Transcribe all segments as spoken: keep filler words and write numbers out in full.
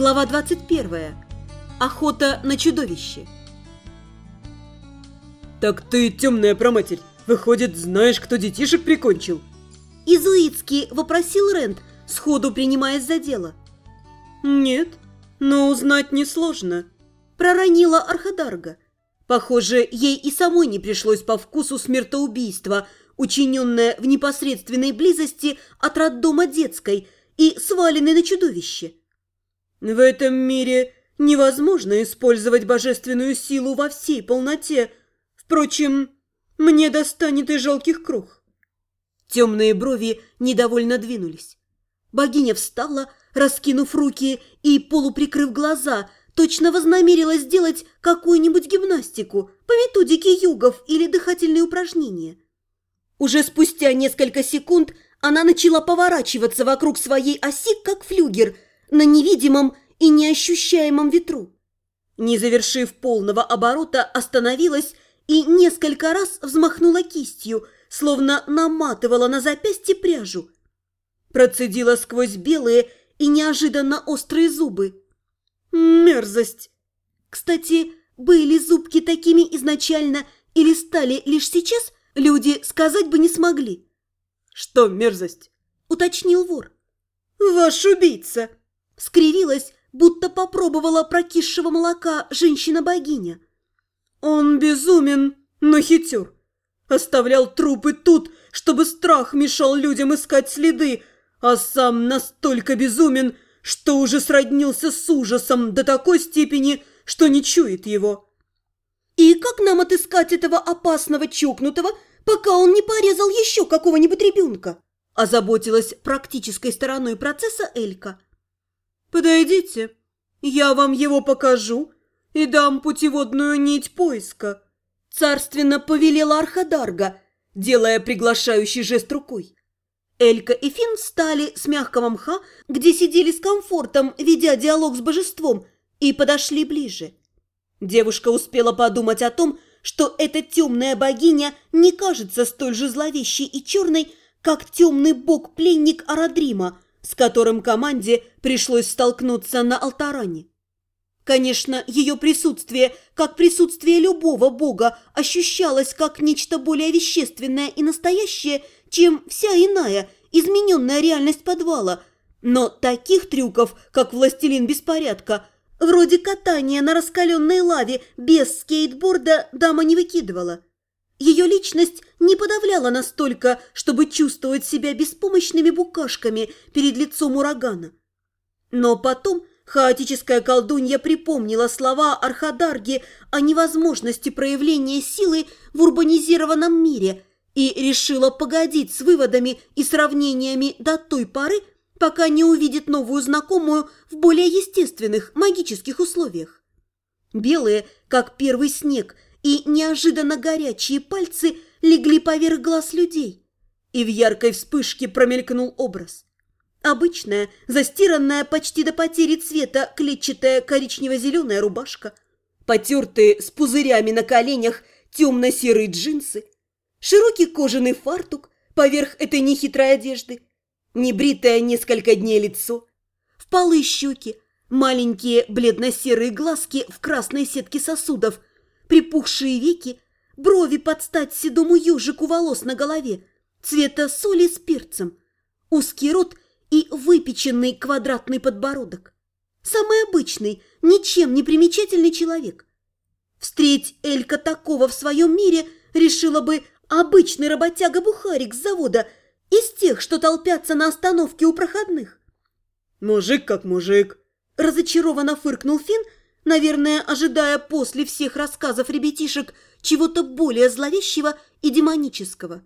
Глава двадцать первая. Охота на чудовище. «Так ты, темная проматерь, выходит, знаешь, кто детишек прикончил?» Изуитски вопросил Рент, сходу принимаясь за дело. «Нет, но узнать несложно», – проронила Архадарга. Похоже, ей и самой не пришлось по вкусу смертоубийства, учиненное в непосредственной близости от роддома детской и сваленной на чудовище. «В этом мире невозможно использовать божественную силу во всей полноте. Впрочем, мне достанет и жалких крох». Темные брови недовольно двинулись. Богиня встала, раскинув руки и полуприкрыв глаза, точно вознамерилась сделать какую-нибудь гимнастику по методике югов или дыхательные упражнения. Уже спустя несколько секунд она начала поворачиваться вокруг своей оси, как флюгер, на невидимом и неощущаемом ветру. Не завершив полного оборота, остановилась и несколько раз взмахнула кистью, словно наматывала на запястье пряжу. Процедила сквозь белые и неожиданно острые зубы. Мерзость! Кстати, были зубки такими изначально или стали лишь сейчас, люди сказать бы не смогли. «Что мерзость?» – уточнил вор. «Ваш убийца!» – скривилась, будто попробовала прокисшего молока женщина-богиня. «Он безумен, но хитер. Оставлял трупы тут, чтобы страх мешал людям искать следы, а сам настолько безумен, что уже сроднился с ужасом до такой степени, что не чует его». «И как нам отыскать этого опасного чокнутого, пока он не порезал еще какого-нибудь ребенка?» – озаботилась практической стороной процесса Элька. «Подойдите, я вам его покажу и дам путеводную нить поиска», – царственно повелела Архадарга, делая приглашающий жест рукой. Элька и Финн встали с мягкого мха, где сидели с комфортом, ведя диалог с божеством, и подошли ближе. Девушка успела подумать о том, что эта темная богиня не кажется столь же зловещей и черной, как темный бог-пленник Арадрима, с которым команде пришлось столкнуться на Алтаране. Конечно, ее присутствие, как присутствие любого бога, ощущалось как нечто более вещественное и настоящее, чем вся иная, измененная реальность подвала. Но таких трюков, как властелин беспорядка, вроде катания на раскаленной лаве без скейтборда, дама не выкидывала. Ее личность не подавляла настолько, чтобы чувствовать себя беспомощными букашками перед лицом урагана. Но потом хаотическая колдунья припомнила слова Архадарги о невозможности проявления силы в урбанизированном мире и решила погодить с выводами и сравнениями до той поры, пока не увидит новую знакомую в более естественных магических условиях. Белые, как первый снег, и неожиданно горячие пальцы легли поверх глаз людей, и в яркой вспышке промелькнул образ. Обычная, застиранная почти до потери цвета клетчатая коричнево-зеленая рубашка, потертые с пузырями на коленях темно-серые джинсы, широкий кожаный фартук поверх этой нехитрой одежды, небритое несколько дней лицо, впалые щеки, маленькие бледно-серые глазки в красной сетке сосудов, припухшие веки, брови под стать седому ежику волос на голове, цвета соли с перцем, узкий рот и выпеченный квадратный подбородок. Самый обычный, ничем не примечательный человек. Встреть Элька такого в своем мире, решила бы обычный работяга-бухарик с завода, из тех, что толпятся на остановке у проходных. «Мужик как мужик», – разочарованно фыркнул Финн, наверное, ожидая после всех рассказов ребятишек чего-то более зловещего и демонического.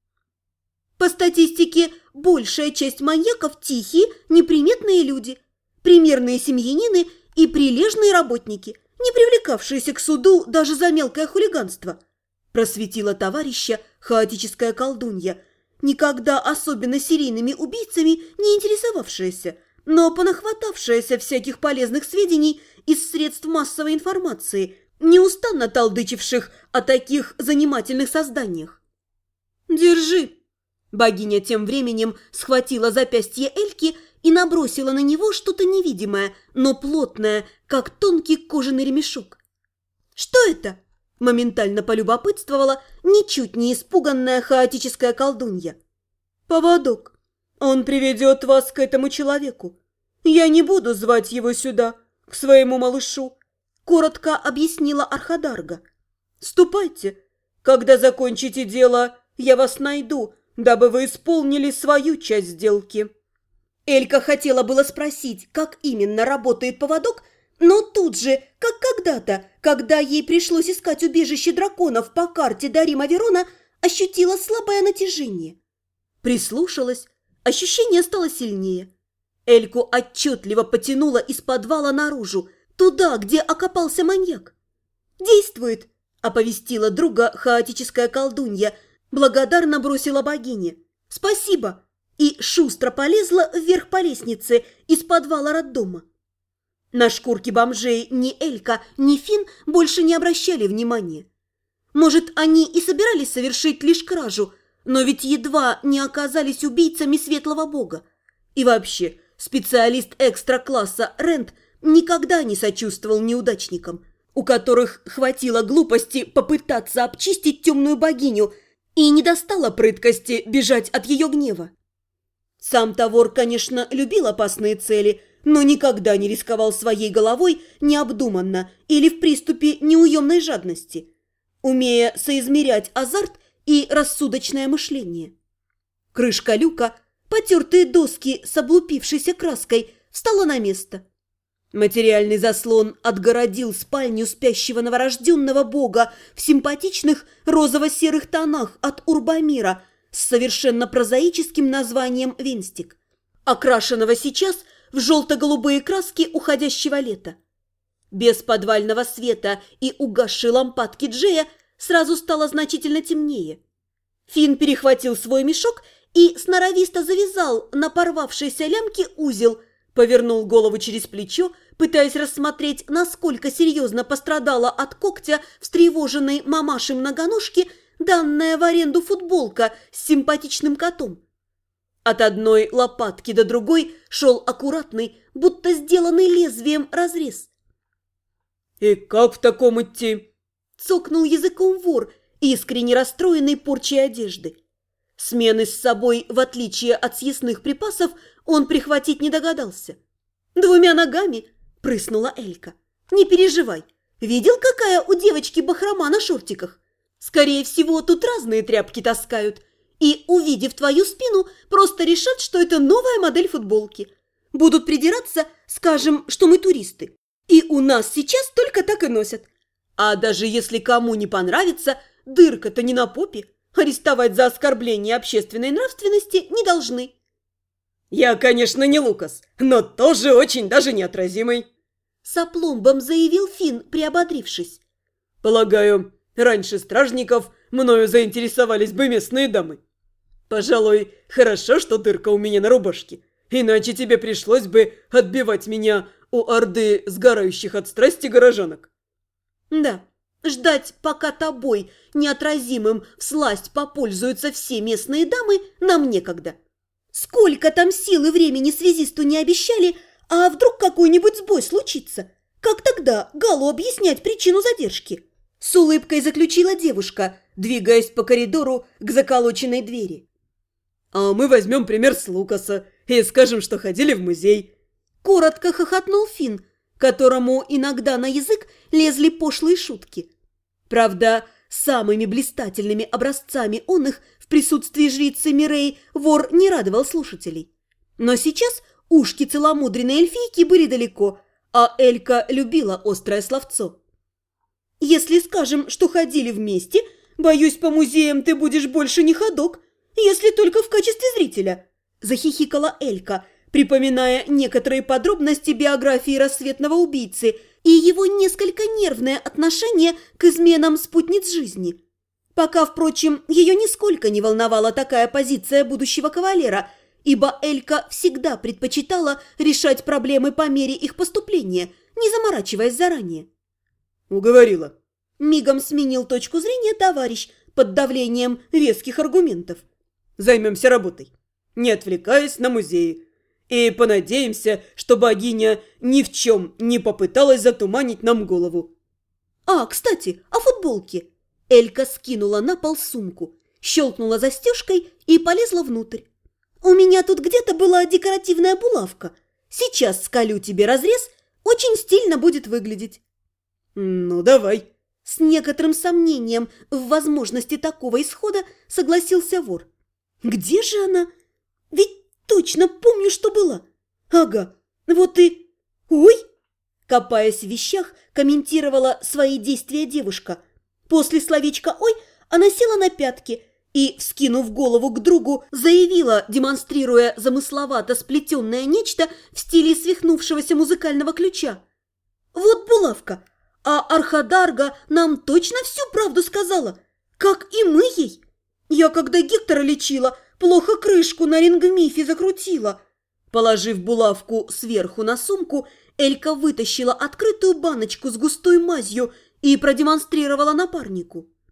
По статистике, большая часть маньяков – тихие, неприметные люди, примерные семьянины и прилежные работники, не привлекавшиеся к суду даже за мелкое хулиганство, просветила товарища хаотическая колдунья, никогда особенно серийными убийцами не интересовавшаяся, но понахватавшаяся всяких полезных сведений из средств массовой информации, неустанно толдычивших о таких занимательных созданиях. «Держи!» Богиня тем временем схватила запястье Эльки и набросила на него что-то невидимое, но плотное, как тонкий кожаный ремешок. «Что это?» – моментально полюбопытствовала ничуть не испуганная хаотическая колдунья. «Поводок. Он приведет вас к этому человеку. Я не буду звать его сюда, к своему малышу», – коротко объяснила Архадарга. «Ступайте. Когда закончите дело, я вас найду, дабы вы исполнили свою часть сделки». Элька хотела было спросить, как именно работает поводок, но тут же, как когда-то, когда ей пришлось искать убежище драконов по карте Дарима Верона, ощутила слабое натяжение. Прислушалась, ощущение стало сильнее. Эльку отчетливо потянуло из подвала наружу, туда, где окопался маньяк. «Действует!» – оповестила друга хаотическая колдунья, благодарно бросила богине. «Спасибо!» и шустро полезла вверх по лестнице из подвала роддома. На шкурки бомжей ни Элька, ни Фин больше не обращали внимания. Может, они и собирались совершить лишь кражу, но ведь едва не оказались убийцами светлого бога. И вообще, специалист экстра-класса Рент никогда не сочувствовал неудачникам, у которых хватило глупости попытаться обчистить темную богиню и не достало прыткости бежать от ее гнева. Сам Тавор, конечно, любил опасные цели, но никогда не рисковал своей головой необдуманно или в приступе неуемной жадности, умея соизмерять азарт и рассудочное мышление. Крышка люка, потертые доски с облупившейся краской, встала на место. Материальный заслон отгородил спальню спящего новорожденного бога в симпатичных розово-серых тонах от Урбамира с совершенно прозаическим названием «Венстик», окрашенного сейчас в желто-голубые краски уходящего лета. Без подвального света и угасшей лампадки Джея сразу стало значительно темнее. Финн перехватил свой мешок и сноровисто завязал на порвавшейся лямке узел, повернул голову через плечо, пытаясь рассмотреть, насколько серьезно пострадала от когтя встревоженной мамаши-многоножки данная в аренду футболка с симпатичным котом. От одной лопатки до другой шел аккуратный, будто сделанный лезвием разрез. «И как в таком идти?» – цокнул языком вор, искренне расстроенный порчей одежды. Смены с собой, в отличие от съестных припасов, он прихватить не догадался. «Двумя ногами?» – прыснула Элька. «Не переживай. Видел, какая у девочки бахрома на шортиках? Скорее всего, тут разные тряпки таскают. И, увидев твою спину, просто решат, что это новая модель футболки. Будут придираться, скажем, что мы туристы. И у нас сейчас только так и носят. А даже если кому не понравится, дырка-то не на попе. Арестовать за оскорбление общественной нравственности не должны». «Я, конечно, не Лукас, но тоже очень даже неотразимый», – с опломбом заявил Финн, приободрившись. «Полагаю, раньше стражников мною заинтересовались бы местные дамы. Пожалуй, хорошо, что дырка у меня на рубашке, иначе тебе пришлось бы отбивать меня у орды сгорающих от страсти горожанок». «Да, ждать, пока тобой, неотразимым, всласть попользуются все местные дамы, нам некогда. Сколько там сил и времени связисту не обещали, а вдруг какой-нибудь сбой случится? Как тогда Галу объяснять причину задержки?» С улыбкой заключила девушка, двигаясь по коридору к заколоченной двери. «А мы возьмем пример с Лукаса и скажем, что ходили в музей». Коротко хохотнул Финн, которому иногда на язык лезли пошлые шутки. Правда, самыми блистательными образцами он их в присутствии жрицы Мирей вор не радовал слушателей. Но сейчас ушки целомудренной эльфийки были далеко, а Элька любила острое словцо. «Если скажем, что ходили вместе, боюсь, по музеям ты будешь больше не ходок, если только в качестве зрителя», – захихикала Элька, припоминая некоторые подробности биографии рассветного убийцы и его несколько нервное отношение к изменам спутниц жизни. Пока, впрочем, ее нисколько не волновала такая позиция будущего кавалера, ибо Элька всегда предпочитала решать проблемы по мере их поступления, не заморачиваясь заранее. «Уговорила». Мигом сменил точку зрения товарищ под давлением веских аргументов. «Займемся работой, не отвлекаясь на музеи. И понадеемся, что богиня ни в чем не попыталась затуманить нам голову. А, кстати, о футболке. Элька скинула на пол сумку, щелкнула застежкой и полезла внутрь. У меня тут где-то была декоративная булавка. Сейчас сколю тебе разрез, очень стильно будет выглядеть. Ну, давай. С некоторым сомнением в возможности такого исхода согласился вор. Где же она? Ведь точно помню, что была. Ага, вот и... Ой! Копаясь в вещах, комментировала свои действия девушка. После словечка «ой» она села на пятки и, вскинув голову к другу, заявила, демонстрируя замысловато сплетенное нечто в стиле свихнувшегося музыкального ключа. «Вот булавка, а Архадарга нам точно всю правду сказала, как и мы ей. Я, когда Гектора лечила, плохо крышку на рингмифе закрутила». Положив булавку сверху на сумку, Элька вытащила открытую баночку с густой мазью и продемонстрировала напарнику.